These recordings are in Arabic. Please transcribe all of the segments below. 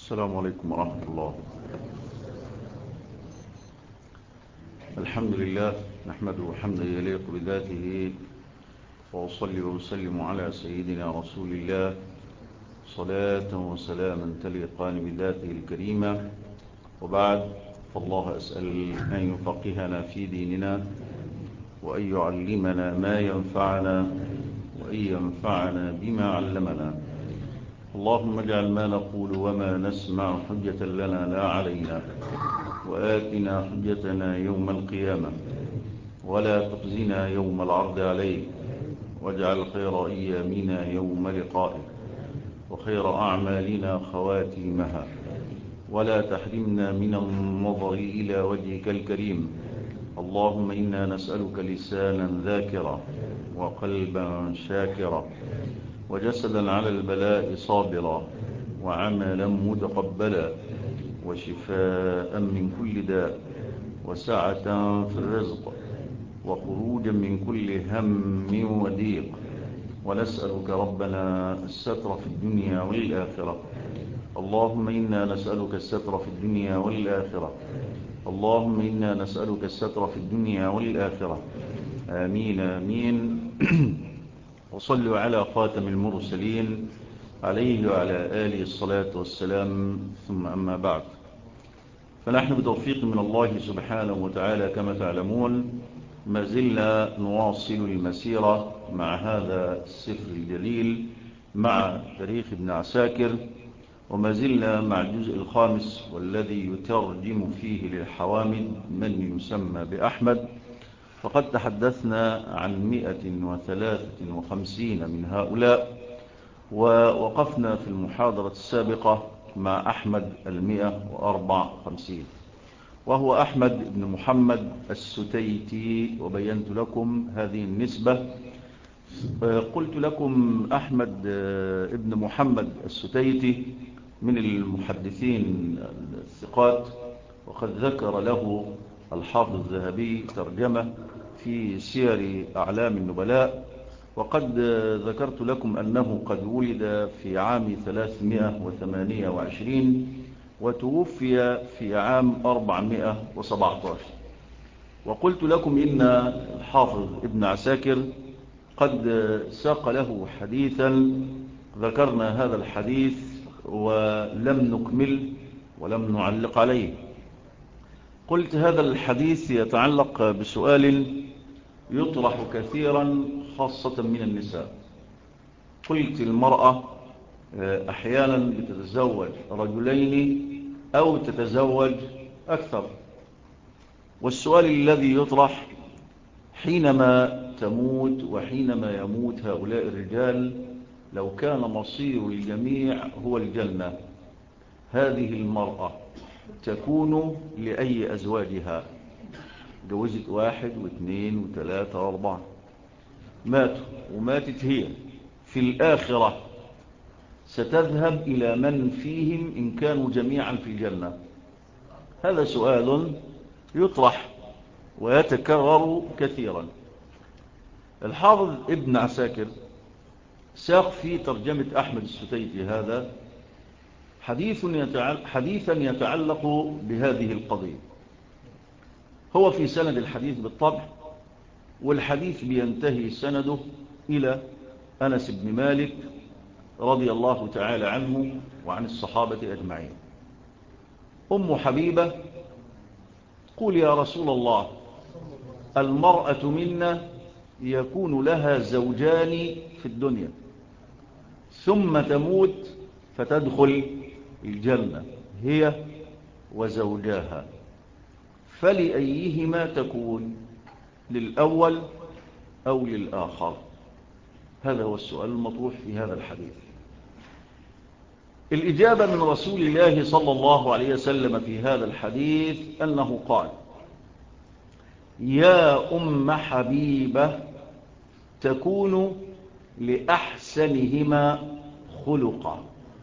السلام عليكم ورحمة الله. الحمد لله نحمده حمدا يليق بذاته، وأصلي وأسلم على سيدنا رسول الله صلاة وسلاما تليقان بذاته الكريمة. وبعد، فالله أسأل أن يفقهنا في ديننا، وأن يعلمنا ما ينفعنا، وأن ينفعنا بما علمنا. اللهم اجعل ما نقول وما نسمع حجة لنا لا علينا، وآتنا حجتنا يوم القيامة، ولا تخزنا يوم العرض عليك، واجعل خير أيامنا يوم لقائك، وخير أعمالنا خواتيمها، ولا تحرمنا من النظر إلى وجهك الكريم. اللهم إنا نسألك لسانا ذاكرا، وقلبا شاكرا، وجسدا على البلاء صابرا، وعملا متقبلا، وشفاء من كل داء، وسعة في الرزق، وخروجا من كل هم وضيق. ونسألك ربنا الستر في الدنيا والآخرة. اللهم إنا نسألك الستر في الدنيا والآخرة. اللهم إنا نسألك الستر في الدنيا والآخرة. آمين آمين. وصلوا على خاتم المرسلين عليه وعلى آله الصلاة والسلام، ثم أما بعد، فنحن بتوفيق من الله سبحانه وتعالى كما تعلمون ما زلنا نواصل المسيرة مع هذا السفر الجليل، مع تاريخ ابن عساكر، وما زلنا مع الجزء الخامس والذي يترجم فيه للحوامد من يسمى بأحمد. فقد تحدثنا عن 153 من هؤلاء، ووقفنا في المحاضرة السابقة مع أحمد 154، وهو أحمد بن محمد الستيتي، وبينت لكم هذه النسبة. قلت لكم أحمد بن محمد الستيتي من المحدثين الثقات، وقد ذكر له الحافظ الذهبي ترجمة في سير أعلام النبلاء. وقد ذكرت لكم أنه قد ولد في عام 328 وتوفي في عام 417. وقلت لكم إن الحافظ ابن عساكر قد ساق له حديثا، ذكرنا هذا الحديث ولم نكمل ولم نعلق عليه. قلت هذا الحديث يتعلق بسؤال يطرح كثيرا خاصة من النساء. قلت المرأة أحيانا بتتزوج رجلين أو تتزوج أكثر، والسؤال الذي يطرح حينما تموت وحينما يموت هؤلاء الرجال، لو كان مصير الجميع هو الجنة، هذه المرأة تكون لأي أزواجها؟ جوزت 1 و2 و3 و4، ماتوا وماتت هي، في الآخرة ستذهب إلى من فيهم إن كانوا جميعا في الجنة؟ هذا سؤال يطرح ويتكرر كثيرا. الحافظ ابن عساكر ساق في ترجمة أحمد الستيتي هذا حديثا يتعلق بهذه القضية. هو في سند الحديث بالطبع، والحديث بينتهي سنده إلى أنس بن مالك رضي الله تعالى عنه وعن الصحابة أجمعين. أم حبيبة قول يا رسول الله، المرأة منا يكون لها زوجان في الدنيا، ثم تموت فتدخل الجنة هي وزوجاها، فلأيهما تكون، للأول أو للآخر؟ هذا هو السؤال المطروح في هذا الحديث. الإجابة من رسول الله صلى الله عليه وسلم في هذا الحديث أنه قال: يا أم حبيبة تكون لأحسنهما خلقا،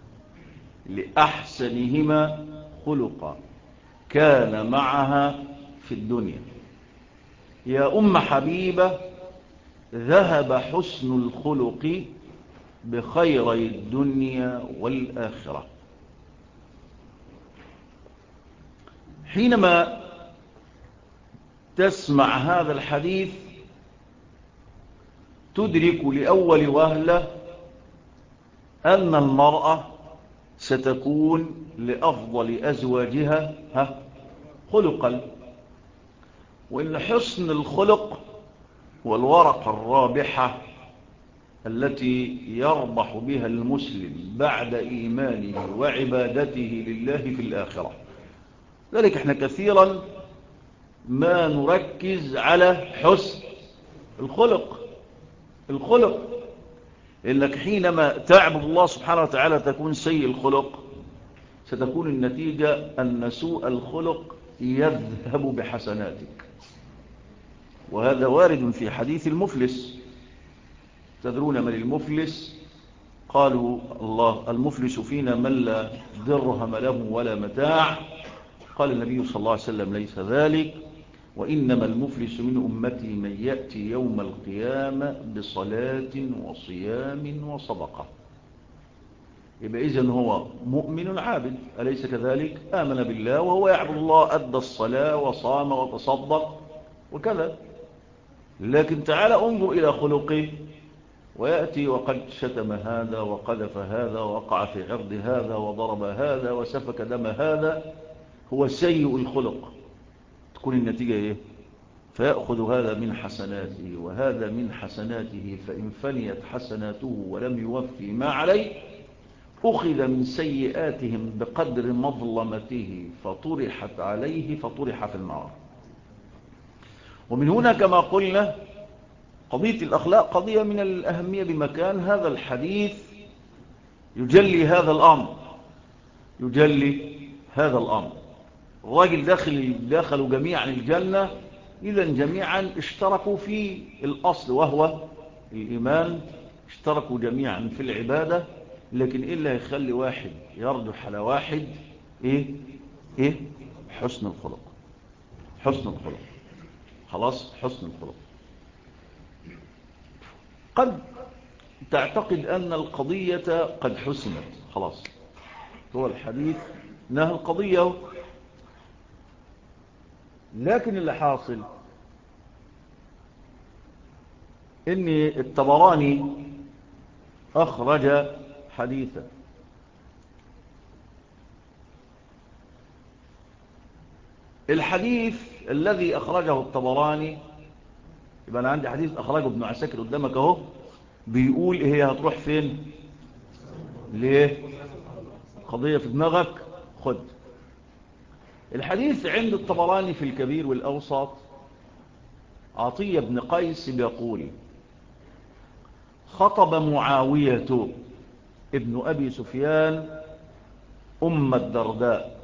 لأحسنهما خلقا كان معها في الدنيا. يا أم حبيبة ذهب حسن الخلق بخيري الدنيا والآخرة. حينما تسمع هذا الحديث تدرك لأول وهلة أن المرأة ستكون لأفضل أزواجها خلقا، وإن حسن الخلق والورقة الرابحة التي يربح بها المسلم بعد إيمانه وعبادته لله في الآخرة. ذلك احنا كثيرا ما نركز على حسن الخلق إنك حينما تعبد الله سبحانه وتعالى تكون سيء الخلق، ستكون النتيجة أن سوء الخلق يذهب بحسناتك. وهذا وارد في حديث المفلس. تدرون من المفلس؟ قالوا الله المفلس فينا من لا درهم له ولا متاع. قال النبي صلى الله عليه وسلم ليس ذلك، وإنما المفلس من أمتي من يأتي يوم القيامة بصلاة وصيام وصدقة. يبقى إذن هو مؤمن عابد، أليس كذلك؟ آمن بالله وهو يعبد الله، أدى الصلاة وصام وتصدق وكذا. لكن تعالى انظر إلى خلقه، ويأتي وقد شتم هذا وقذف هذا ووقع في عرض هذا وضرب هذا وسفك دم هذا، هو سيء الخلق. تكون النتيجة إيه؟ فيأخذ هذا من حسناته وهذا من حسناته، فإن فنيت حسناته ولم يوفي ما عليه أخذ من سيئاتهم بقدر مظلمته فطرحت عليه فطرح في النار. ومن هنا كما قلنا قضية الأخلاق قضية من الأهمية بمكان. هذا الحديث يجلي هذا الأمر، الراجل دخلوا جميعا الجنة، إذا جميعا اشتركوا في الأصل وهو الإيمان، اشتركوا جميعا في العبادة، لكن إلا يخلي واحد يرجح على واحد إيه؟ حسن الخلق. خلاص، حسن الخلق. قد تعتقد أن القضية قد حسنت، خلاص هو الحديث نهى القضية، لكن اللي حاصل إن الطبراني أخرج حديثا الحديث الذي أخرجه الطبراني، يبقى أنا عندي حديث أخرجه ابن عساكر قدامك أهو، بيقول إيه هي هتروح فين؟ ليه؟ قضية في دماغك؟ خد الحديث عند الطبراني في الكبير والأوسط. عطية بن قيس بيقول خطب معاوية ابن أبي سفيان أم الدرداء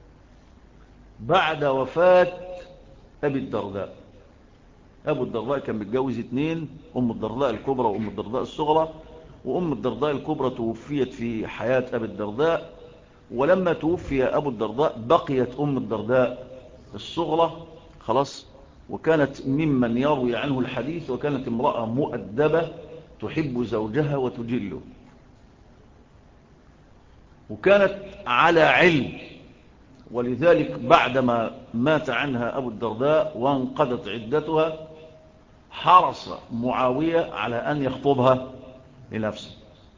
بعد وفاة أبي الدرداء. أبو الدرداء كان متجوز 2، أم الدرداء الكبرى وأم الدرداء الصغرى، وأم الدرداء الكبرى توفيت في حياة أبي الدرداء، ولما توفي أبو الدرداء بقيت أم الدرداء الصغرى خلاص، وكانت ممن يروي عنه الحديث، وكانت امرأة مؤدبة تحب زوجها وتجله، وكانت على علم. ولذلك بعدما مات عنها أبو الدرداء وانقضت عدتها حرص معاوية على أن يخطبها لنفسه.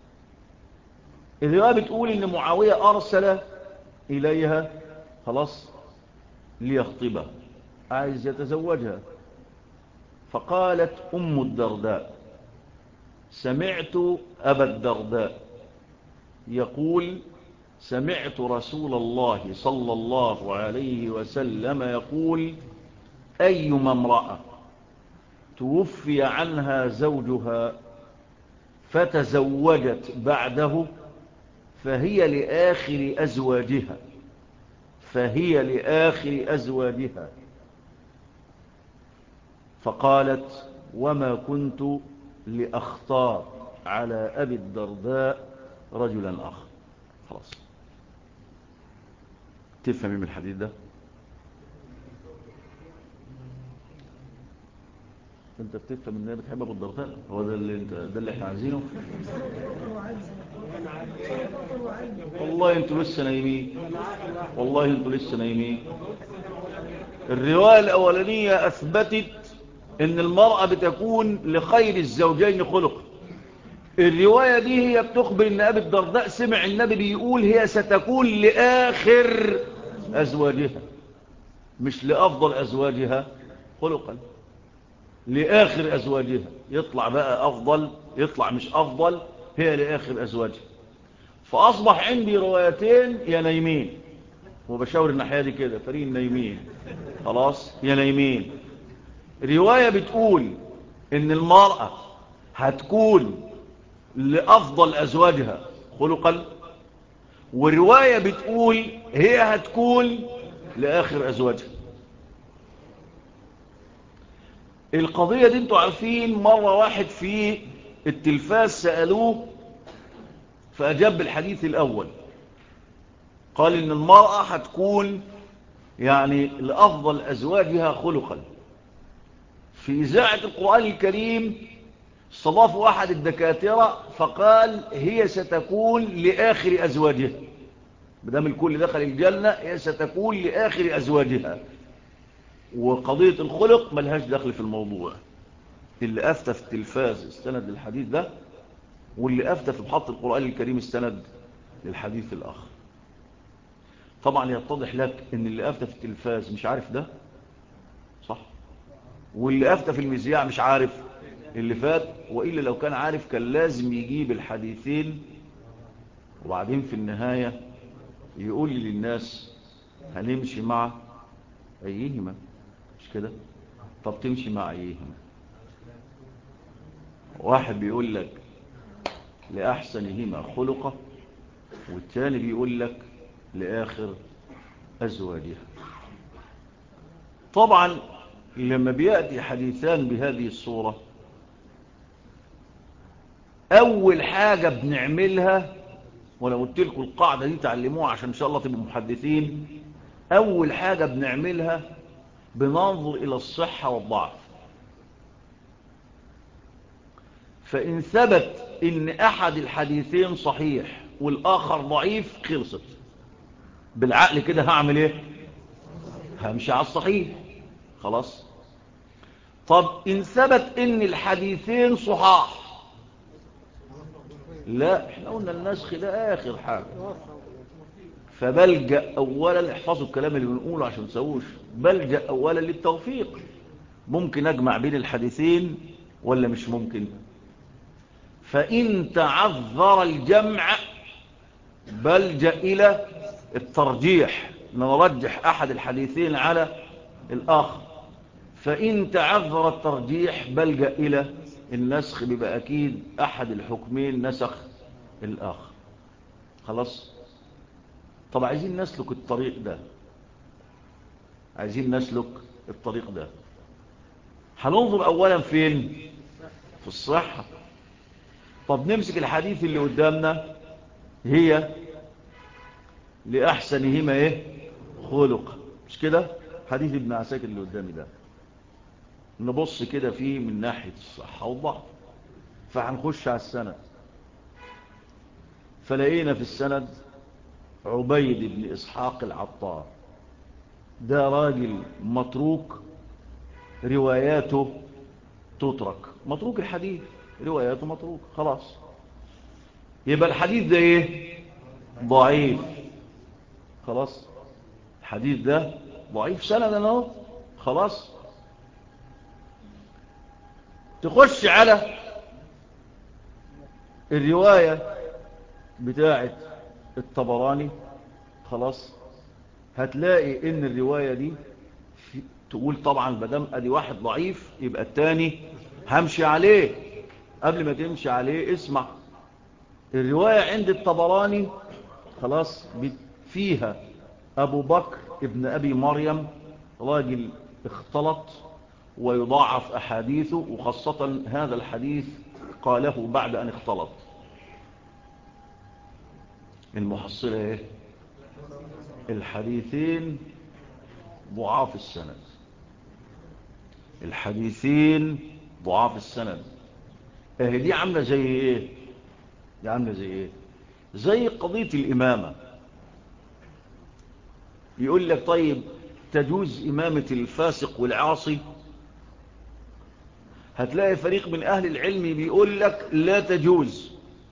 إذا بتقول إن معاوية أرسل إليها خلاص ليخطبها، عايز يتزوجها، فقالت أم الدرداء سمعت أبا الدرداء يقول سمعت رسول الله صلى الله عليه وسلم يقول أيما امرأة توفي عنها زوجها فتزوجت بعده فهي لآخر أزواجها. فقالت وما كنت لأختار على أبي الدرداء رجلا آخر. خلاص تفهم من الحديث ده؟ انت بتفهم ان هي بتحب ابو الدرداء؟ هو ده اللي احنا عايزينه؟ والله انتوا لسه نايمين، والله انتوا لسه نايمين. الرواية الاولانية اثبتت ان المرأة بتكون لخير الزوجين خلق. الرواية دي هي بتخبر ان ابي الدرداء سمع النبي بيقول هي ستكون لاخر ازواجها، مش لافضل ازواجها خلقا، لاخر ازواجها. يطلع بقى افضل، يطلع مش افضل، هي لاخر ازواجها. فاصبح عندي روايتين يا نايمين، وبشاور الناحيه دي كده فريق نايمين، خلاص يا نايمين. روايه بتقول ان المراه هتكون لافضل ازواجها خلقا، وروايه بتقول هي هتكون لاخر ازواجها. القضيه دي انتوا عارفين، مره واحد في التلفاز سالوه فاجاب بالحديث الاول، قال ان المراه هتكون يعني لافضل ازواجها خلقا. في اذاعه القران الكريم استضاف احد الدكاتره فقال هي ستكون لاخر ازواجها، بدام الكل دخل الجنه هي ستكون لاخر ازواجها، وقضيه الخلق ملهاش دخل في الموضوع. اللي افتى في التلفاز استند للحديث ده، واللي افتى في محط القران الكريم استند للحديث الاخر. طبعا يتضح لك ان اللي افتى في التلفاز مش عارف ده، صح؟ واللي افتى في المذياع مش عارف اللي فات، وإلا لو كان عارف كان لازم يجيب الحديثين وبعدين في النهاية يقول للناس هنمشي مع أيهما، مش كده؟ طب تمشي مع أيهما؟ واحد بيقول لك لأحسنهما خلقة، والتاني بيقول لك لآخر أزواجها. طبعا لما بيأتي حديثان بهذه الصورة، أول حاجة بنعملها، ولو قلت لكم القاعدة دي تعلموها عشان إن شاء الله تبقوا محدثين، أول حاجة بنعملها بننظر إلى الصحة والضعف. فإن ثبت إن أحد الحديثين صحيح والآخر ضعيف خلصت. بالعقل كده هعمل إيه؟ همشي على الصحيح، خلاص. طب إن ثبت إن الحديثين صحاح، لا، احنا قلنا النسخ ده آخر حاجة. فبلجأ أولا، احفظوا الكلام اللي بنقوله عشان تسووش، بلجأ أولا للتوفيق. ممكن أجمع بين الحديثين ولا مش ممكن؟ فإن تعذر الجمع بلجأ إلى الترجيح، نرجح أحد الحديثين على الآخر. فإن تعذر الترجيح بلجأ إلى النسخ، بيبقى أكيد أحد الحكمين نسخ الآخر، خلاص. طب عايزين نسلك الطريق ده، عايزين نسلك الطريق ده، هننظر أولا فين؟ في الصحة. طب نمسك الحديث اللي قدامنا، هي لأحسنهما إيه؟ خلق، مش كده؟ حديث ابن عساكر اللي قدامي ده، نبص كده فيه من ناحية الصحة والضعف. فهنخش على السند، فلقينا في السند عبيد بن إسحاق العطار، ده راجل متروك، رواياته تترك، متروك الحديث، رواياته متروك، خلاص. يبقى الحديث ده ايه؟ ضعيف، خلاص. الحديث ده ضعيف سندا اهو، خلاص. تخش على الرواية بتاعة الطبراني، خلاص، هتلاقي ان الرواية دي تقول طبعا بدم ادي واحد ضعيف يبقى التاني همشي عليه. قبل ما تمشي عليه اسمع الرواية عند الطبراني، خلاص، فيها ابو بكر ابن ابي مريم، راجل اختلط ويضاعف احاديثه، وخاصة هذا الحديث قاله بعد ان اختلط. المحصلة ايه؟ الحديثين ضعاف السند، الحديثين ضعاف السند. دي عاملة زي ايه؟ دي عاملة زي ايه؟ زي قضية الإمامة. يقول لك طيب تجوز إمامة الفاسق والعاصي؟ هتلاقي فريق من أهل العلم بيقول لك لا تجوز.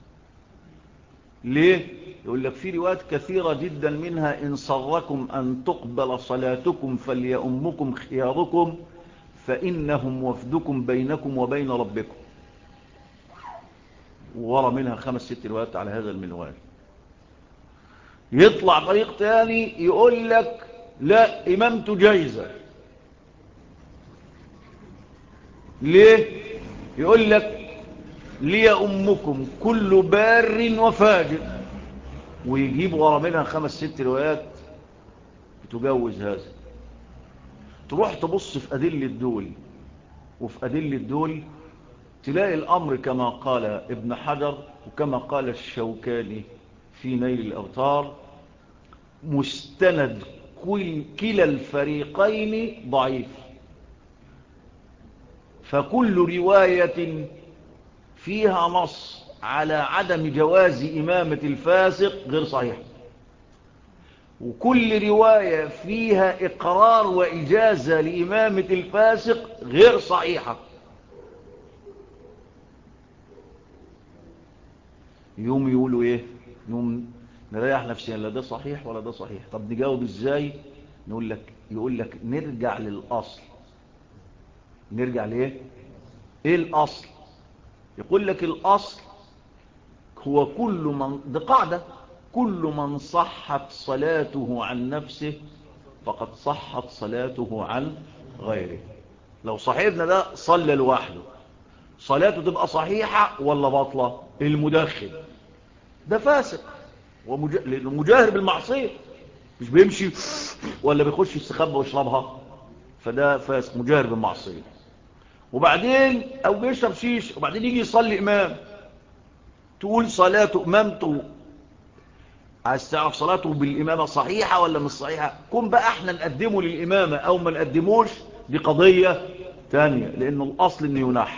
ليه؟ يقول لك في روايات كثيرة جدا منها إن صركم أن تقبل صلاتكم فليؤمكم خياركم فإنهم وفدكم بينكم وبين ربكم. وورا منها 5-6 روايات على هذا المنوال. يطلع فريق تاني يقول لك لا، إمامته جايزة. ليه؟ يقول لك ليؤمكم كل بار وفاجر، ويجيب ورا منها 5-6 روايات تجوز هذا. تروح تبص في أدلة دول وفي أدلة دول، تلاقي الأمر كما قال ابن حجر وكما قال الشوكاني في نيل الأوتار، مستند كلا الفريقين ضعيف. فكل رواية فيها نص على عدم جواز إمامة الفاسق غير صحيح، وكل رواية فيها إقرار وإجازة لإمامة الفاسق غير صحيحة. يوم يقولوا إيه؟ يوم نريح نفسنا، لا ده صحيح ولا ده صحيح. طب نجاوب إزاي؟ يقول لك نرجع للأصل. نرجع ليه؟ إيه الأصل؟ يقول لك الأصل هو كل من، ده قاعدة، كل من صحت صلاته عن نفسه فقد صحت صلاته عن غيره. لو صاحبنا ده صلى لوحده، صلاته تبقى صحيحة ولا باطلة؟ المدخن ده فاسق لأنه مجاهر بالمعصية، مش بيمشي ولا بيخش يستخبى ويشربها، فده فاسق مجاهر بالمعصية. وبعدين أو بيشرب شيش وبعدين يجي يصلي إمام، تقول صلاته إمامته، عايز تعرف صلاته بالإمامة صحيحة ولا مش صحيحة؟ كون بقى احنا نقدمه للإمامة أو ما نقدموش دي قضية تانية، لأنه الأصل أنه ينحى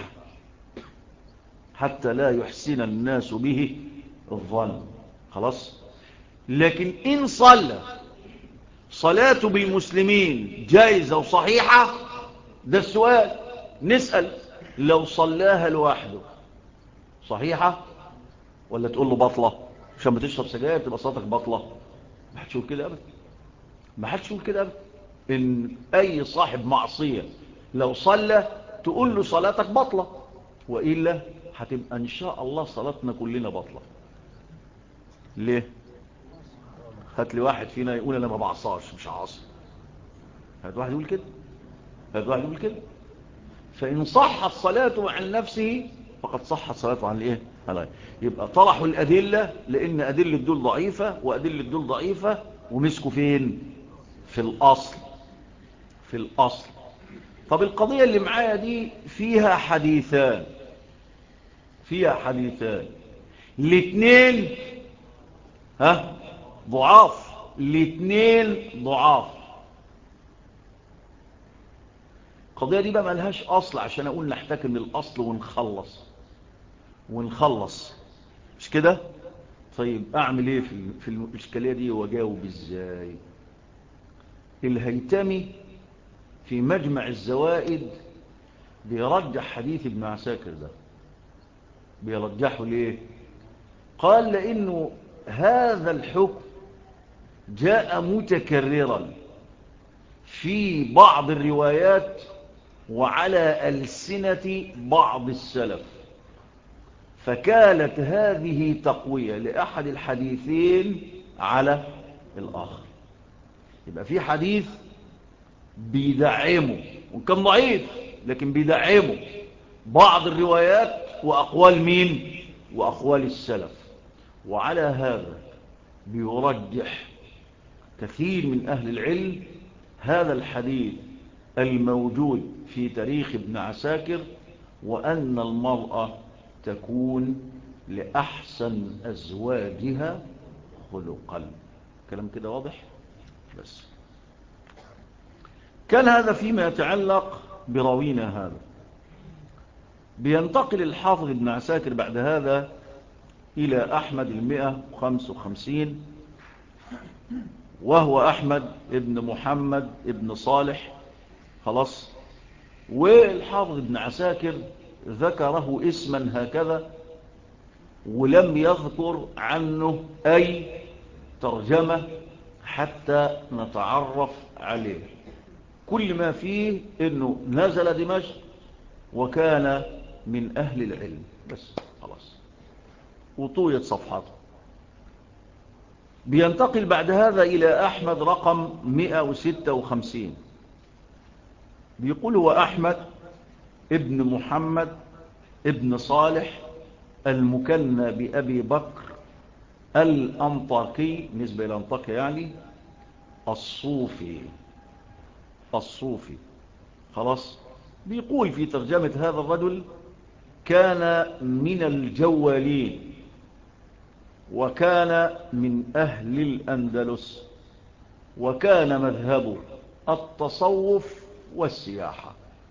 حتى لا يحسن الناس به الظن. خلاص. لكن إن صلى صلاته بالمسلمين جائزة وصحيحة، ده السؤال. نسأل لو صلاها لوحده صحيحة ولا تقول له بطلة؟ عشان بتشرب سجاير تبقى صلاتك بطلة؟ ما حدش يقول كده أبدا. ما حدش يقول كده أبدا. إن أي صاحب معصية لو صلى تقول له صلاتك بطلة، وإلا هتبقى إن شاء الله صلاتنا كلنا بطلة. ليه؟ هات لي واحد فينا يقول أنا ما بعصاش مش عاصي. هات واحد يقول كده. هات واحد يقول كده. فإن صحت صلاته عن نفسه فقد صحت صلاته عن الايه؟ عن. يبقى طرحوا الأدلة لأن أدلة دول ضعيفة وأدلة دول ضعيفة، ومسكوا فين؟ في الأصل. في الأصل. طب القضية اللي معايا دي فيها حديثان. فيها حديثان الاثنين ضعاف. الاثنين ضعاف. القضية دي بقى ملهاش أصل عشان أقول نحتكم للأصل ونخلص. مش كده؟ طيب أعمل إيه في الإشكالية دي وأجاوب إزاي؟ الهيتمي في مجمع الزوائد بيرجح حديث ابن عساكر ده. بيرجحه ليه؟ قال لأنه هذا الحكم جاء متكررا في بعض الروايات وعلى ألسنة بعض السلف، فكانت هذه تقوية لأحد الحديثين على الآخر. يبقى في حديث بيدعمه وكان ضعيف لكن بيدعمه بعض الروايات وأقوال مين؟ وأقوال السلف. وعلى هذا بيرجح كثير من أهل العلم هذا الحديث الموجود في تاريخ ابن عساكر، وأن المرأة تكون لأحسن أزواجها خلقا. كلام كده واضح؟ بس كان هذا فيما يتعلق براوينا هذا. بينتقل الحافظ ابن عساكر بعد هذا إلى أحمد 155، وهو أحمد ابن محمد ابن صالح. خلاص. والحافظ ابن عساكر ذكره اسما هكذا ولم يذكر عنه أي ترجمة حتى نتعرف عليه. كل ما فيه انه نزل دمشق وكان من اهل العلم بس. خلاص. وطويت صفحاته. بينتقل بعد هذا الى احمد رقم 156. بيقول هو احمد ابن محمد ابن صالح المكنى بأبي بكر الأنطاكي، نسبة إلى أنطاكيا يعني، الصوفي. خلاص. بيقول في ترجمة هذا الرجل: كان من الجوالين، وكان من أهل الأندلس، وكان مذهبه التصوف والسياحة.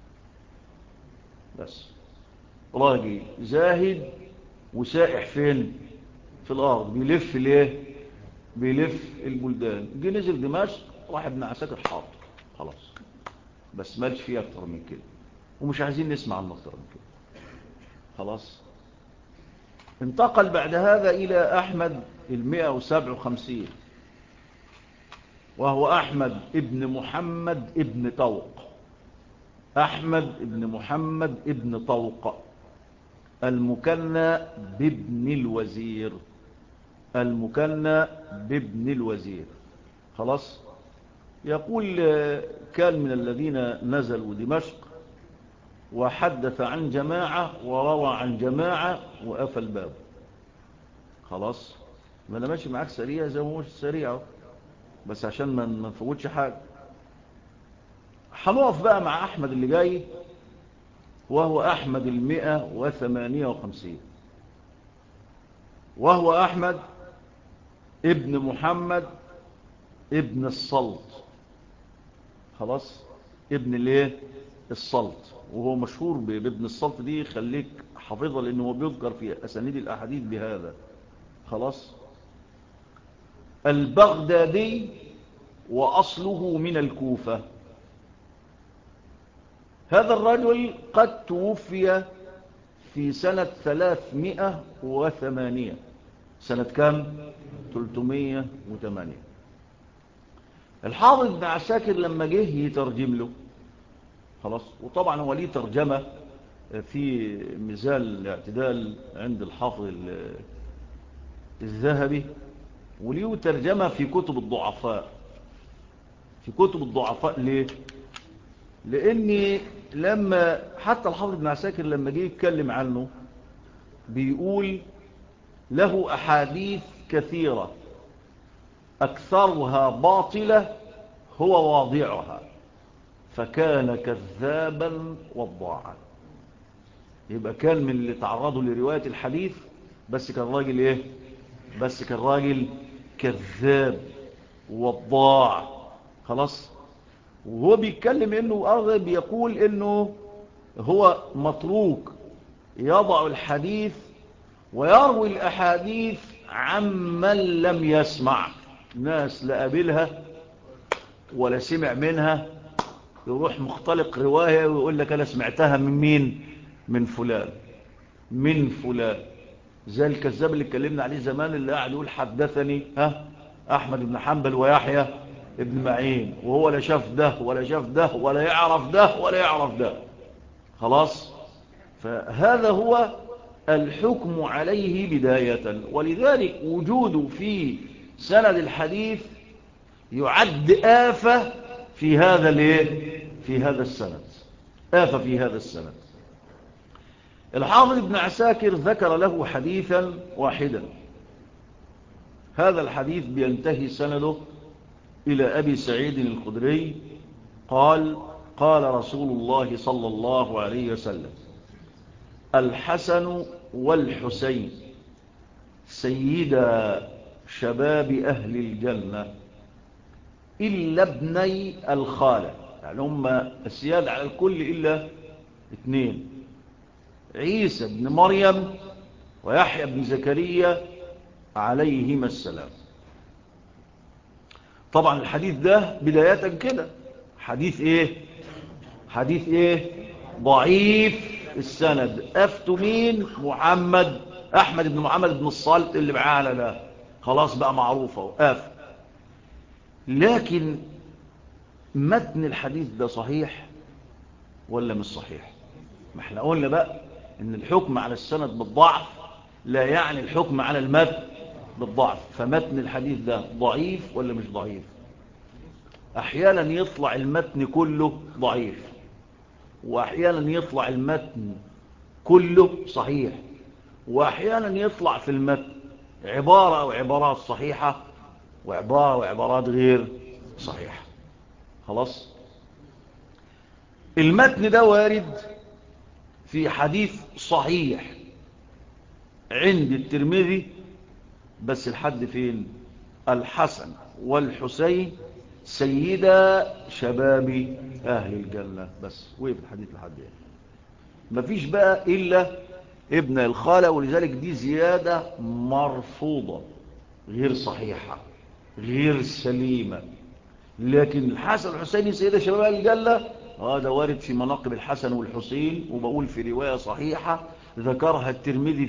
بس راجل زاهد وسائح فين؟ في الأرض. بيلف ليه؟ بيلف البلدان. جه نزل دمشق، راح ابن عساكر حاضر. خلاص. بس مالش فيه أكتر من كده، ومش عايزين نسمع عنه أكتر من كده. خلاص. انتقل بعد هذا إلى أحمد 157، وهو أحمد ابن محمد ابن طوق. أحمد ابن محمد ابن طوق المكنى بابن الوزير. خلاص. يقول كان من الذين نزلوا دمشق، وحدث عن جماعة وروى عن جماعة وقفل الباب. خلاص. ما انا ماشي معاك سريع زي ما مش سريع، بس عشان ما نفوتش حاجة. هنقف بقى مع أحمد اللي جاي، وهو أحمد 158، وهو أحمد ابن محمد ابن الصلت. خلاص. ابن الايه؟ الصلت. وهو مشهور بابن الصلت دي، خليك حافظها لأنه هو بيذكر في أسانيد الأحاديث بهذا. خلاص. البغدادي، وأصله من الكوفة. هذا الرجل قد توفي في سنة 308. سنة كم؟ 308. الحافظ ابن عساكر لما جه يترجم له، خلاص، وطبعا هو ليه ترجمة في ميزان الاعتدال عند الحافظ الذهبي، وليه ترجمة في كتب الضعفاء. ليه؟ لأني لما حتى الحافظ ابن عساكر لما جه يتكلم عنه بيقول له أحاديث كثيرة أكثرها باطلة هو واضعها، فكان كذابا وضاعا. يبقى كان من اللي تعرضوا لرواية الحديث، بس كان راجل ايه؟ بس كان راجل كذاب وضاع. خلاص. وهو بيتكلم انه ارغب، بيقول انه هو متروك يضع الحديث ويروي الأحاديث عمن لم يسمع. ناس لا قابلها ولا سمع منها، يروح مختلق رواية ويقول لك أنا سمعتها من مين؟ من فلان. زي الكذاب اللي اتكلمنا عليه زمان، اللي قاعد يقول حدثني أحمد بن حنبل ويحيى ابن معين، وهو لا شاف ده ولا شاف ده ولا يعرف ده ولا يعرف ده. خلاص. فهذا هو الحكم عليه بداية. ولذلك وجوده في سند الحديث يعد آفة في هذا السند. الحافظ ابن عساكر ذكر له حديثا واحدا. هذا الحديث بينتهي سنده إلى أبي سعيد الخدري قال: قال رسول الله صلى الله عليه وسلم: الحسن والحسين سيدا شباب أهل الجنة إلا ابني الخالة. يعني هم السياد على الكل إلا 2، عيسى بن مريم ويحيى بن زكريا عليهما السلام. طبعا الحديث ده بداية كده حديث ايه؟ حديث ايه؟ ضعيف السند. افتوا مين؟ محمد احمد بن محمد بن الصالح اللي معانا ده، خلاص بقى معروفه وقاف. لكن متن الحديث ده صحيح ولا مش صحيح؟ ما احنا قلنا بقى ان الحكم على السند بالضعف لا يعني الحكم على المتن بالضعف. فمتن الحديث ده ضعيف ولا مش ضعيف؟ احيانا يطلع المتن كله ضعيف، واحيانا يطلع المتن كله صحيح، واحيانا يطلع في المتن عبارة او عبارات صحيحة وعبارة وعبارات غير صحيحة. خلاص. المتن ده وارد في حديث صحيح عند الترمذي، بس الحد فين؟ الحسن والحسين سيدا شباب اهل الجنة، بس وقف الحديث لحد يعني مفيش بقى الا ابن الخالة. ولذلك دي زيادة مرفوضة غير صحيحة غير سليمة. لكن الحسن والحسين سيدة شباب اهل الجنة هذا وارد في مناقب الحسن والحسين، وبقول في رواية صحيحة ذكرها الترمذي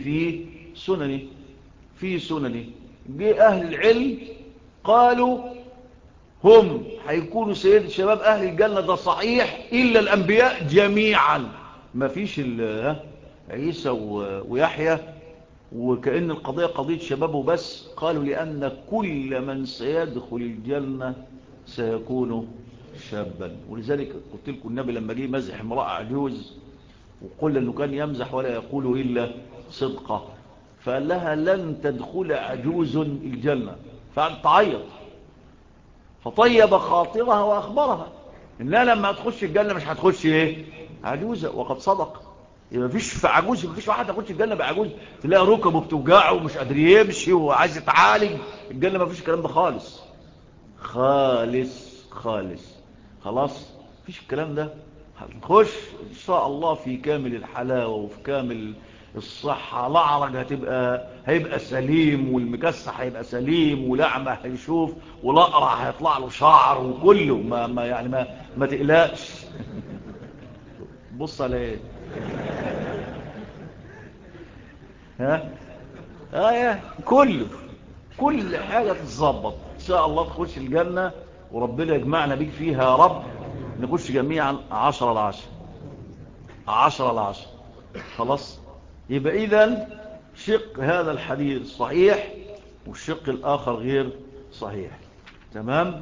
في سننه. جه أهل العلم قالوا هم هيكونوا سيد شباب أهل الجنة، ده صحيح، إلا الأنبياء جميعا. ما فيش عيسى ويحيى، وكأن القضية قضية شبابه بس. قالوا لأن كل من سيدخل الجنة سيكون شابا. ولذلك قلت لكم النبي لما جه مزح امرأة عجوز وقل أنه كان يمزح ولا يقول إلا صدقة، فقال لها لن تدخل عجوز الجنة، فعيط فطيب خاطرها وأخبرها إنها لما تخش الجنة مش هتخش إيه؟ عجوزة، وقد صدق. يبقى مفيش في عجوز، مفيش واحد هيخش الجنة بعجوز تلاقي ركبه بتوجعه ومش قادر يمشي وعايز يتعالج. الجنة مفيش الكلام ده خالص خالص. خلاص مفيش الكلام ده. هتخش ان شاء الله في كامل الحلاوة وفي كامل الصحة. الأعرج هيبقى سليم، والمكسح هيبقى سليم، ولعمة هيشوف، والأقرع هيطلع له شعر، وكله ما تقلقش. بص على ايه؟ ها؟ كل حاجة تتظبط ان شاء الله. تخش الجنة وربنا يجمعنا بيك فيها يا رب، نخش جميعا 10/10. خلاص. يبقى إذن شق هذا الحديث صحيح والشق الآخر غير صحيح. تمام.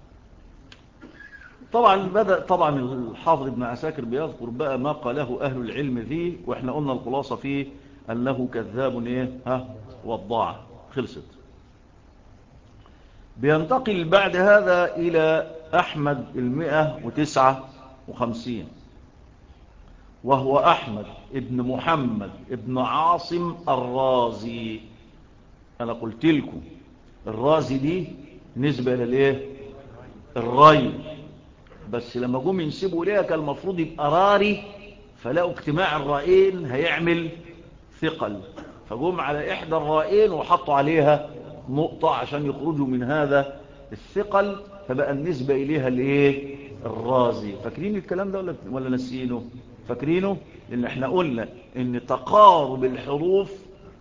طبعا الحافظ ابن عساكر بيذكر بقى ما قاله أهل العلم فيه، وإحنا قلنا الخلاصة فيه أنه كذاب وضاع. خلصت. بينتقل بعد هذا إلى أحمد 159، وهو أحمد ابن محمد ابن عاصم الرازي. أنا قلت لكم الرازي دي نسبة للإيه؟ الري. بس لما قوم ينسبوا ليها كان المفروض يبقى راري، فلقوا اجتماع الرائين هيعمل ثقل، فقوم على إحدى الرائين وحطوا عليها نقطة عشان يخرجوا من هذا الثقل، فبقى النسبة إليها الإيه؟ الرازي. فاكرين الكلام ده ولا نسينه؟ فاكرينه؟ لأن احنا قلنا ان تقارب الحروف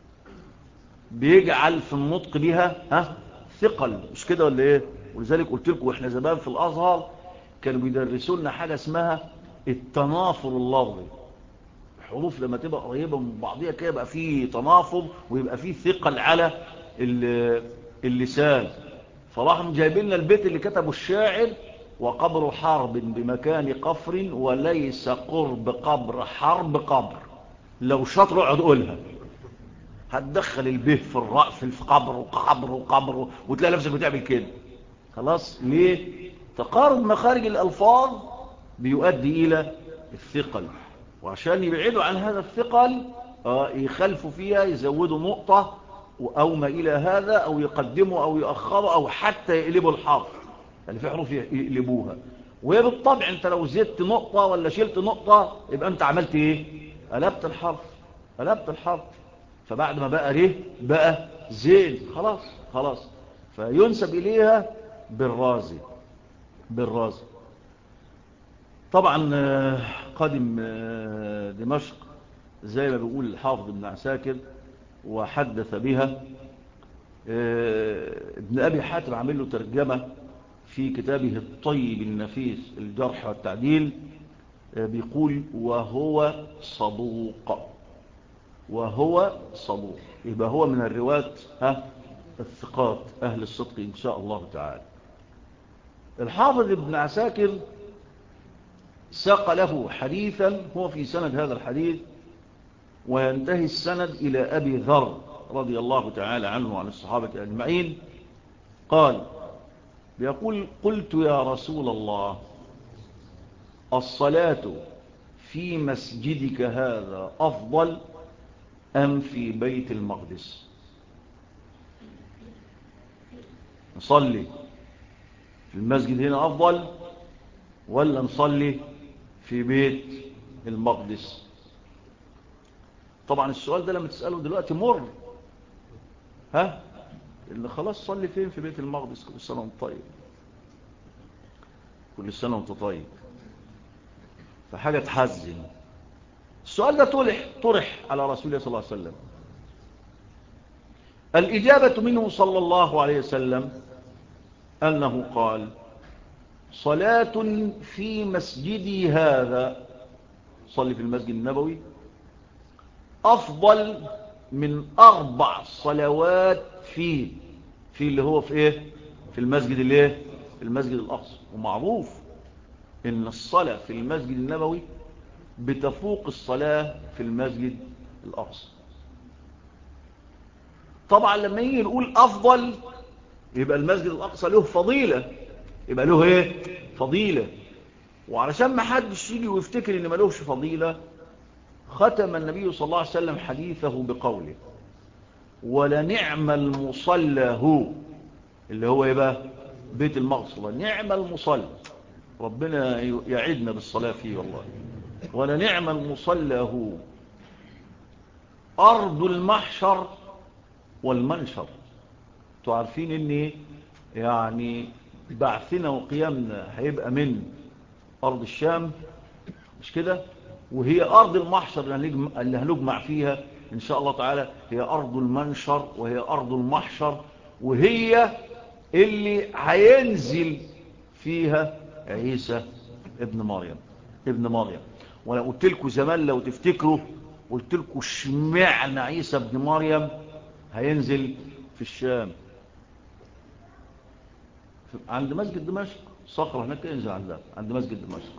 بيجعل في النطق بها ثقل، مش كده ولا ايه؟ ولذلك قلت لكم احنا زمان في الازهر كانوا بيدرسوا لنا حاجه اسمها التنافر اللفظي. الحروف لما تبقى قريبه من بعضيها كده يبقى فيه تنافر ويبقى فيه ثقل على اللسان. فراحوا جايبين لنا البيت اللي كتبه الشاعر: وقبر حرب بمكان قفر وليس قرب قبر حرب قبر. لو شاطر اقعد قولها، هتدخل البه في الراء في قبر وقبر وقبر وتلاقي نفسك بتعمل كده. خلاص. ليه؟ تقارب مخارج الالفاظ بيؤدي الى الثقل، وعشان يبعدوا عن هذا الثقل يخلفوا فيها، يزودوا نقطة او ما الى هذا، او يقدموا او يؤخروا او حتى يقلبوا الحرف. يعني في حروف يقلبوها، وبالطبع انت لو زدت نقطة ولا شلت نقطة يبقى انت عملت ايه؟ قلبت الحرف. قلبت الحرف، فبعد ما بقى ره بقى زين، خلاص فينسب إليها بالرازي. طبعا قادم دمشق زي ما بيقول الحافظ ابن عساكر وحدث بها. ابن أبي حاتم عمل له ترجمة في كتابه الطيب النفيس الجرح والتعديل، بيقول وهو صدوق. يبقى هو من الرواة الثقات أهل الصدق إن شاء الله تعالى. الحافظ ابن عساكر ساق له حديثا هو في سند هذا الحديث، وينتهي السند إلى أبي ذر رضي الله تعالى عنه وعن الصحابة أجمعين. بيقول قلت يا رسول الله الصلاة في مسجدك هذا أفضل أم في بيت المقدس؟ نصلي في المسجد هنا أفضل ولا نصلي في بيت المقدس؟ طبعا السؤال ده لما تسأله دلوقتي مر، اللي خلاص صلي فين؟ في بيت المقدس. كل سنة وانت طيب، كل سنة وانت طيب. فحاجة تحزن. السؤال ده طرح على رسول الله صلى الله عليه وسلم. الإجابة منه صلى الله عليه وسلم أنه قال صلاة في مسجدي هذا، صلي في المسجد النبوي، أفضل من 4 صلوات في اللي هو في إيه؟ في المسجد اللي إيه؟ في المسجد الأقصى. ومعروف إن الصلاة في المسجد النبوي بتفوق الصلاة في المسجد الأقصى. طبعا لما يجي نقول أفضل يبقى المسجد الأقصى له فضيلة، يبقى له إيه؟ فضيلة. وعلشان ما حدش يجي ويفتكر إن ما لهش فضيلة، ختم النبي صلى الله عليه وسلم حديثه بقوله ولنعم المصلى هو، اللي هو يبقى بيت المقدس. نعم المصلى، ربنا يعدنا بالصلاة فيه والله. ولنعم المصلى هو أرض المحشر والمنشر. تعرفين ان يعني بعثنا وقيامنا هيبقى من أرض الشام، مش كده؟ وهي أرض المحشر اللي هنجمع فيها إن شاء الله تعالى هي أرض المنشر، وهي أرض المحشر، وهي اللي هينزل فيها عيسى ابن مريم. وانا قلت لكم زمان لو تفتكروا، قلت لكم اشمعنى عيسى ابن مريم هينزل في الشام عند مسجد دمشق، صخرة هناك ينزل عند مسجد دمشق.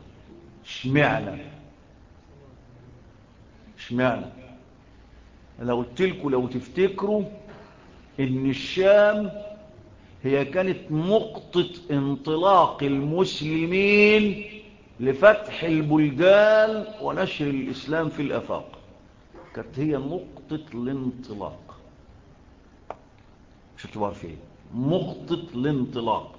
اشمعنى انا قلت لكم لو تفتكروا ان الشام هي كانت نقطة انطلاق المسلمين لفتح البلدان ونشر الإسلام في الآفاق، كانت هي نقطة الانطلاق. مش هتبقى فيه نقطة الانطلاق،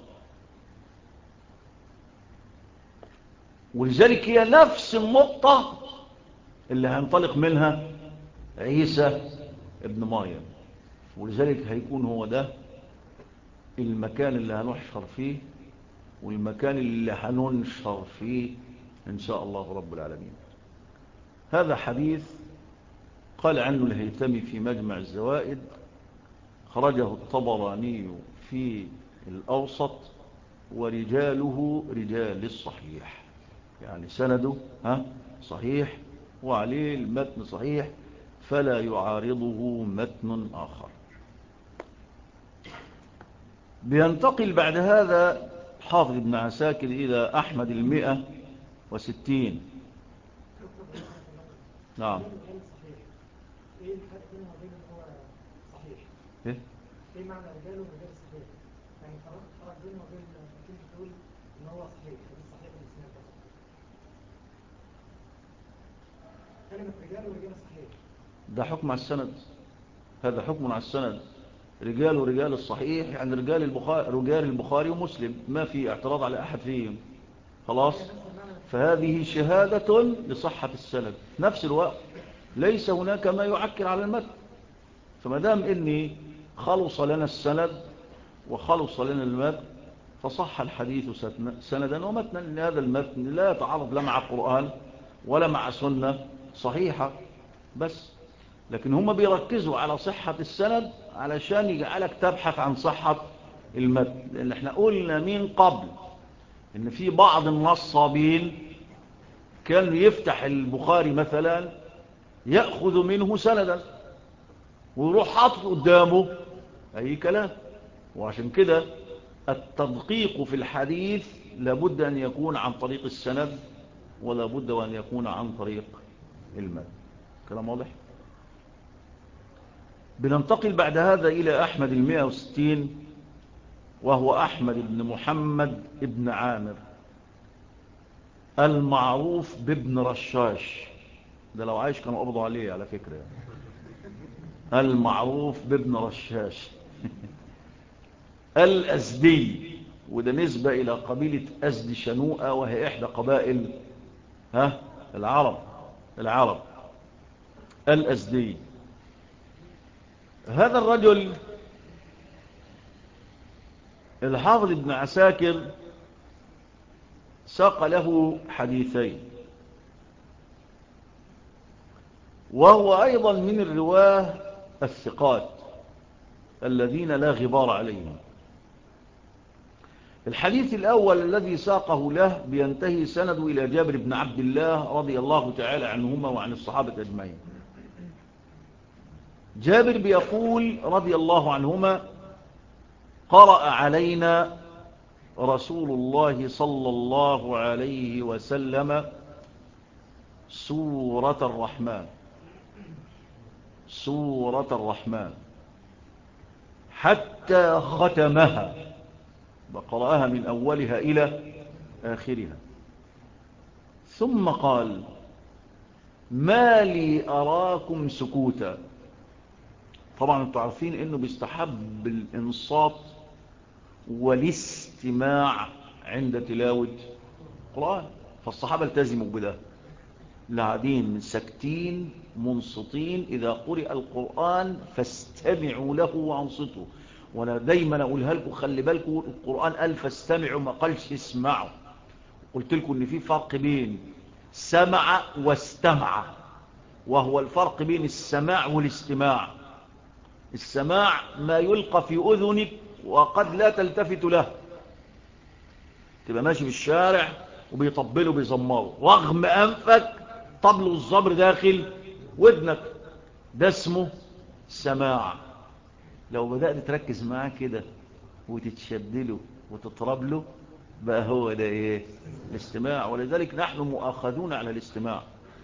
ولذلك هي نفس النقطة اللي هينطلق منها عيسى ابن مريم. ولذلك هيكون هو ده المكان اللي هنحشر فيه والمكان اللي هننشر فيه إن شاء الله رب العالمين. هذا حديث قال عنه الهيثمي في مجمع الزوائد، خرجه الطبراني في الأوسط، ورجاله رجال الصحيح، يعني سنده صحيح وعليه المتن صحيح، فلا يعارضه متن آخر. بينتقل بعد هذا حافظ ابن عساكر إلى أحمد 160. نعم. ايه الفرق بينه وبين هو صحيح؟ ايه معنى رجاله ورجال الصحيح؟ يعني فرق بينه وبين كيف تقول ان هو صحيح، صحيح الاسناد ده. كلمة رجال ورجال الصحيح ده حكم على السند، هذا حكم على السند. رجال ورجال الصحيح يعني رجال البخاري ومسلم، ما في اعتراض على أحد فيهم، خلاص. فهذه شهادة لصحة السند. نفس الوقت ليس هناك ما يعكر على المتن. فما دام إني خلص لنا السند وخلص لنا المتن فصح الحديث سندا ومتنا، لأن هذا المتن لا يتعارض لا مع القرآن ولا مع سنة صحيحة بس. لكن هم بيركزوا على صحة السند علشان يجعلك تبحث عن صحة المتن، لأن احنا قلنا من قبل إن في بعض النصابين كان يفتح البخاري مثلا يأخذ منه سندا ويروح حاطط قدامه أي كلام. وعشان كده التدقيق في الحديث لابد أن يكون عن طريق السند ولا بد وأن يكون عن طريق المتن. كلام واضح؟ بننتقل بعد هذا إلى أحمد 160، وهو أحمد بن محمد بن عامر المعروف بابن رشاش. ده لو عايش كانوا قبضوا عليه على فكرة يعني. المعروف بابن رشاش الأزدي، وده نسبة إلى قبيلة أزد شنوءة، وهي إحدى قبائل العرب الأزدي. هذا الرجل الحافظ ابن عساكر ساق له حديثين، وهو أيضا من الرواه الثقات الذين لا غبار عليهم. الحديث الأول الذي ساقه له بينتهي سند إلى جابر بن عبد الله رضي الله تعالى عنهما وعن الصحابة أجمعين. جابر بيقول رضي الله عنهما: قرأ علينا رسول الله صلى الله عليه وسلم سورة الرحمن حتى ختمها، وقرأها من أولها إلى آخرها، ثم قال: ما لي أراكم سكوتا. طبعا انتم عارفين انه بيستحب الانصات والاستماع عند تلاوة القرآن، فالصحابة التزموا بده، قاعدين ساكتين منصتين إذا قرئ القرآن فاستمعوا له وانصتوا. وانا دايما اقولها لكم، خلي بالكم القرآن قال فاستمعوا ما قالش اسمعوا. قلت لكم ان في فرق بين سمع واستمع، وهو الفرق بين السماع والاستماع. السماع ما يلقى في أذنك وقد لا تلتفت له، تبقى ماشي في الشارع وبيطبلوا بيزمروا رغم أنفك طبل الزمر داخل ودنك، ده اسمه سماع. لو بدأت تركز معاه كده وتتشدله وتطرب له بقى هو ده ايه؟ الاستماع. ولذلك نحن مؤاخذون على الاستماع.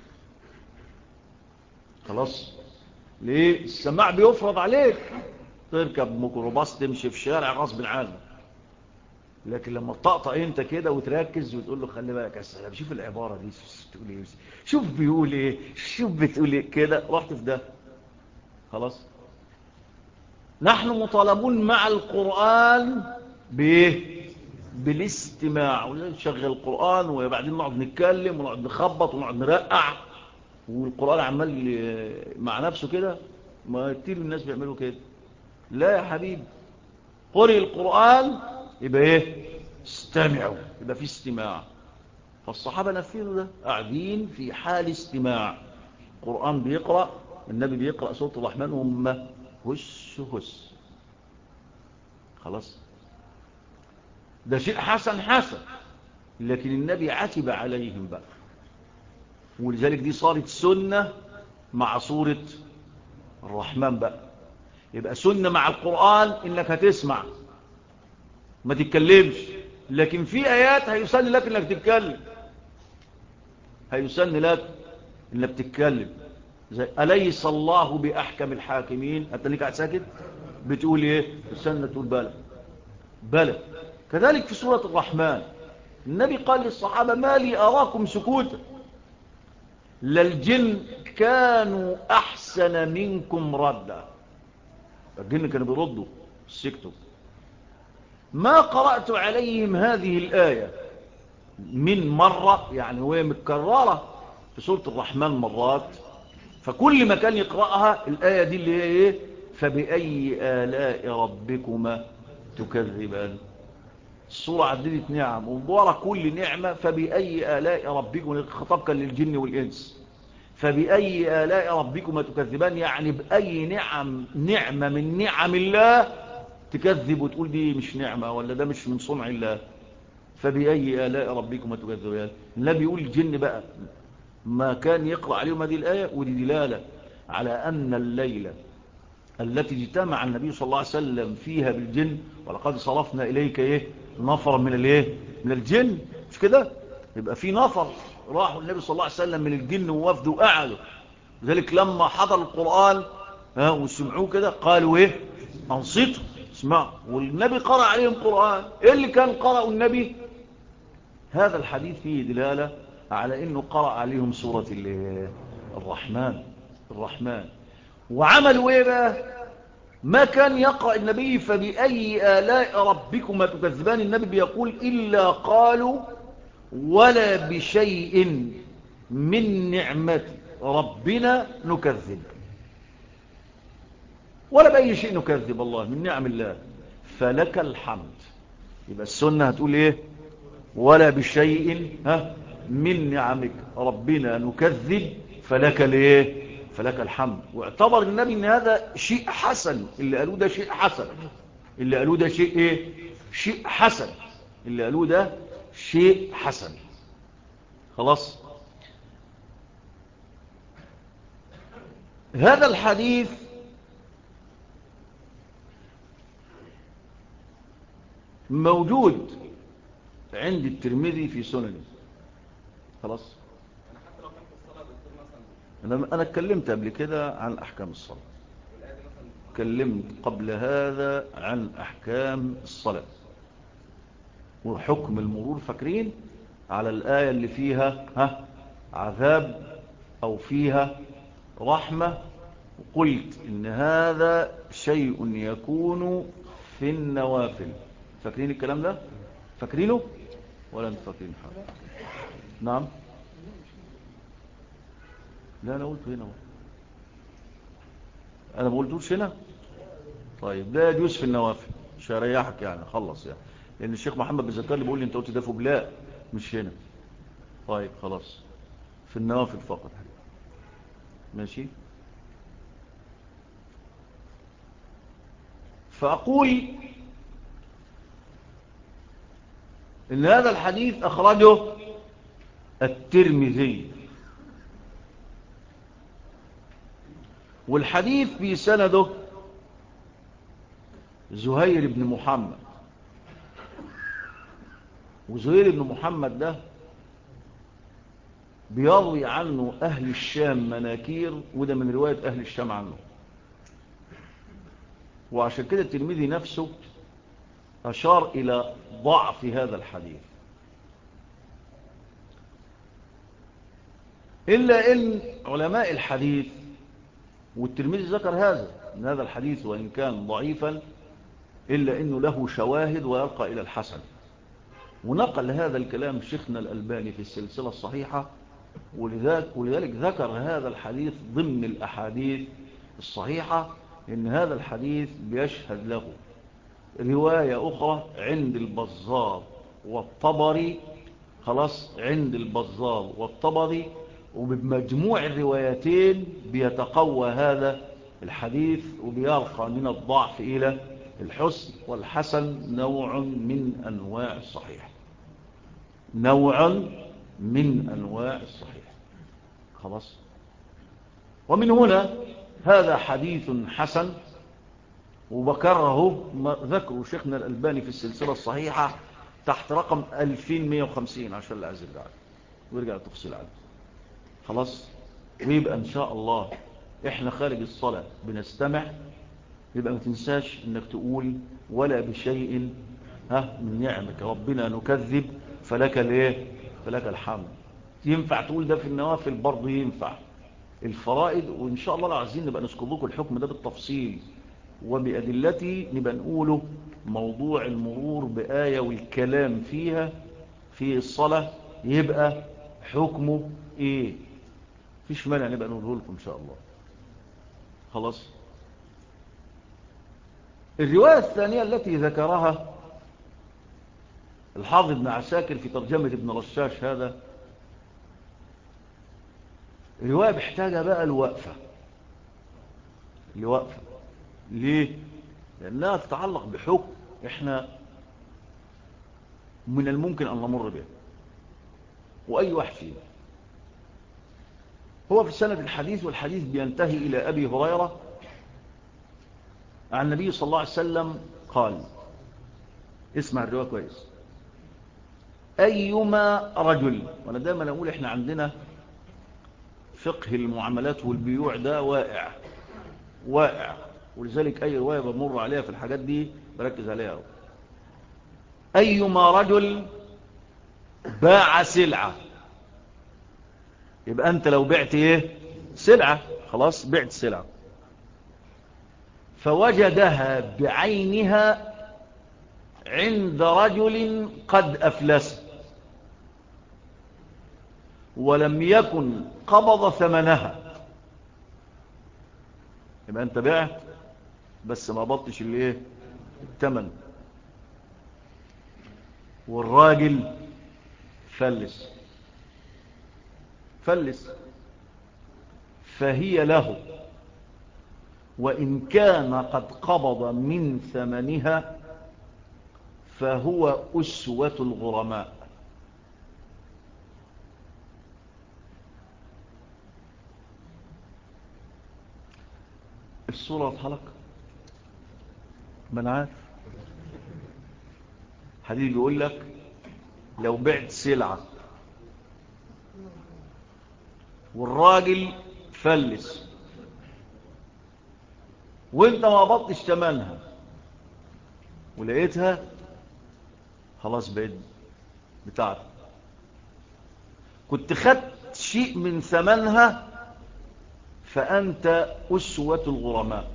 خلاص؟ ليه؟ السماع بيفرض عليك، تركب ميكروباص تمشي في شارع غصب عنك، لكن لما تطقطق انت كده وتركز وتقول له خلي بالك يا سلام شوف العبارة دي بتقول ايه، شوف بيقول ايه، شوف بتقول ايه كده، رحت في ده. خلاص؟ نحن مطالبون مع القرآن بايه؟ بالاستماع. ونشغل القرآن وبعدين نقعد نتكلم ونقعد نخبط ونقعد نرقع والقرآن عمال مع نفسه كده. ما كتير من الناس بيعملوا كده. لا يا حبيبي، قرئ القرآن يبقى ايه؟ استمعوا، يبقى في استماع. فالصحابة نفذوا ده، قاعدين في حال استماع. القرآن بيقرأ، النبي بيقرأ سورة الرحمن وهم هس. خلاص؟ ده شيء حسن، لكن النبي عتب عليهم بقى، ولذلك دي صارت سنة مع سورة الرحمن بقى. يبقى سنة مع القرآن انك هتسمع ما تتكلمش، لكن في آيات هيسن لك انك تتكلم، هيسن لك انك تتكلم. زي أليس الله بأحكم الحاكمين، حتى انك قاعد ساكت بتقول ايه؟ السنة تقول بلى. كذلك في سورة الرحمن النبي قال للصحابة: ما لي أراكم سكوتا، للجن كانوا أحسن منكم ردا. الجن كانوا بيردوا سكتوا. ما قرأت عليهم هذه الآية من مرة، يعني وهي متكررة في سورة الرحمن مرات، فكل ما كان يقرأها الآية دي اللي هي ايه؟ فبأي آلاء ربكما تكذبان. الصورة عددت نعم ومبارك كل نعمة فبأي آلاء ربكما، الخطاب كان للجن والإنس. فبأي آلاء ربكما تكذبان يعني بأي نعمة من نعم الله تكذب وتقول دي مش نعمة ولا ده مش من صنع الله. فبأي آلاء ربكما تكذبان. لا بيقول الجن بقى ما كان يقرأ عليهم هذه الآية، ودي دلالة على أن الليلة التي اجتمع النبي صلى الله عليه وسلم فيها بالجن، ولقد صرفنا إليك إيه؟ نفر من الإيه؟ من الجن، مش كده؟ يبقى في نفر راحوا النبي صلى الله عليه وسلم من الجن ووفدوا وقعدوا، لذلك لما حضر القرآن وسمعوه كده قالوا إيه؟ أنصتوا اسمعوا. والنبي قرأ عليهم قرآن. إيه اللي كان قرأوا النبي؟ هذا الحديث فيه دلالة على أنه قرأ عليهم سورة الرحمن. وعملوا إيه بقى؟ ما كان يقرأ النبي فبأي آلاء ربكما تكذبان، النبي بيقول إلا قالوا ولا بشيء من نعمة ربنا نكذب، ولا بأي شيء نكذب الله من نعم الله فلك الحمد. يبقى السنة هتقول إيه؟ ولا بشيء من نعمك ربنا نكذب فلك الايه؟ فلك الحمد. واعتبر النبي ان هذا شيء حسن، اللي قالوه ده شيء حسن، اللي قالوه ده شيء ايه؟ شيء حسن، اللي قالوه ده شيء حسن. خلاص. هذا الحديث موجود عند الترمذي في سننه. خلاص. أنا اتكلمت قبل كده عن أحكام الصلاة، اتكلمت قبل هذا عن أحكام الصلاة وحكم المرور، فاكرين على الآية اللي فيها عذاب أو فيها رحمة، وقلت إن هذا شيء يكون في النوافل. فاكرين الكلام ده؟ فاكرينه ولا انت فاكرين حاجة؟ نعم. لا أنا قلت هنا، أنا ما قلتوش هنا. طيب لا يجوز في النوافل، مش هريحك يعني، خلص يعني، لأن الشيخ محمد بن اللي بيقول لي أنت قلت ده في بلاء مش هنا. طيب خلاص، في النوافل فقط. ماشي. فأقول إن هذا الحديث أخرجه الترمذي، والحديث في سنده زهير بن محمد، وزهير بن محمد ده بيروي عنه أهل الشام مناكير، وده من رواية أهل الشام عنه. وعشان كده الترمذي نفسه أشار إلى ضعف هذا الحديث، إلا إن علماء الحديث، والترمذي ذكر هذا، إن هذا الحديث وإن كان ضعيفا إلا إنه له شواهد ويرقى إلى الحسن. ونقل هذا الكلام شيخنا الألباني في السلسلة الصحيحة، ولذلك ذكر هذا الحديث ضمن الأحاديث الصحيحة، إن هذا الحديث بيشهد له رواية أخرى عند البزار والطبري. خلاص، عند البزار والطبري، وبمجموع الروايتين بيتقوى هذا الحديث وبيرقى من الضعف إلى الحسن. والحسن نوع من أنواع الصحيح، نوع من أنواع الصحيح. خلاص. ومن هنا هذا حديث حسن، وبكره ذكره شيخنا الألباني في السلسلة الصحيحة تحت رقم 2150 عشان لا أعزل عنه ويرجع التفصيل عنه. خلاص. ويبقى إن شاء الله إحنا خارج الصلاة بنستمع، يبقى ما تنساش إنك تقول ولا بشيء من نعمك ربنا نكذب فلك الايه؟ فلك الحمد. ينفع تقول ده في النوافل برضه، ينفع الفرائض. وإن شاء الله لو عايزين نبقى نذكر لكم الحكم ده بالتفصيل وبأدلتي، نبقى نقوله موضوع المرور بآية والكلام فيها في الصلاة يبقى حكمه إيه. فيش مانع نبقى نقوله لكم إن شاء الله. خلاص. الرواية الثانية التي ذكرها الحافظ ابن عساكر في ترجمة ابن رشاش هذا، رواية محتاجة بقى الوقفة. ليه؟ لأنها تتعلق بحكم إحنا من الممكن أن نمر به، وأي واحد فينا. هو في سنة الحديث، والحديث بينتهي إلى أبي هريرة عن النبي صلى الله عليه وسلم قال، اسمع الرواية كويس: أيما رجل، وأنا دائما أقول إحنا عندنا فقه المعاملات والبيوع ده واقع، ولذلك أي رواية بمر عليها في الحاجات دي بركز عليها. أيما رجل باع سلعة، يبقى أنت لو بعت إيه؟ سلعة، خلاص بعت سلعة، فوجدها بعينها عند رجل قد أفلس ولم يكن قبض ثمنها، يبقى أنت بعت بس ما بطش الايه؟ الثمن، والراجل فلس، فهي له وإن كان قد قبض من ثمنها، فهو أسوة الغرماء. الصورة اتحلق من عارف. حديث بيقول لك لو بعت سلعة والراجل فلس وانت ما بطش ثمنها ولقيتها، خلاص بقيت بتاعتك. كنت خدت شيء من ثمنها، فأنت أسوة الغرماء.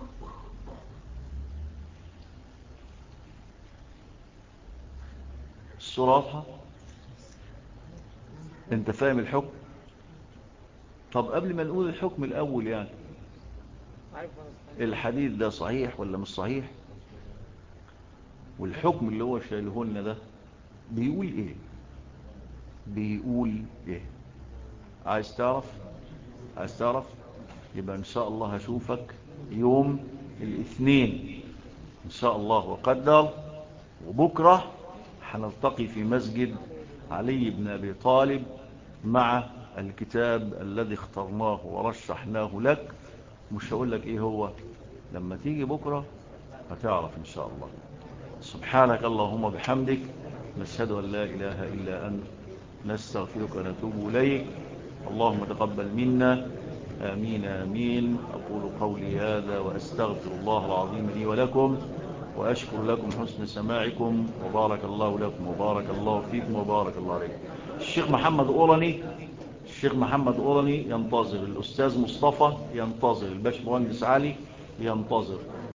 الصورة واضحة؟ انت فاهم الحكم؟ طب قبل ما نقول الحكم الأول، يعني الحديث ده صحيح ولا مش صحيح؟ والحكم اللي هو شايله لنا ده بيقول ايه؟ عايز تعرف؟ يبقى ان شاء الله هشوفك يوم الاثنين ان شاء الله وقدر، وبكرة هنلتقي في مسجد علي بن أبي طالب مع الكتاب الذي اخترناه ورشحناه لك. مش هقول لك ايه هو، لما تيجي بكرة هتعرف ان شاء الله. سبحانك اللهم بحمدك، نشهد أن لا إله إلا أنت، نستغفرك ونتوب إليك. اللهم تقبل منا، آمين آمين. أقول قولي هذا وأستغفر الله العظيم لي ولكم، وأشكر لكم حسن سماعكم، وبارك الله لكم وبارك الله فيكم وبارك الله عليكم. الشيخ محمد أوراني ينتظر، الأستاذ مصطفى ينتظر، الباشمهندس علي ينتظر.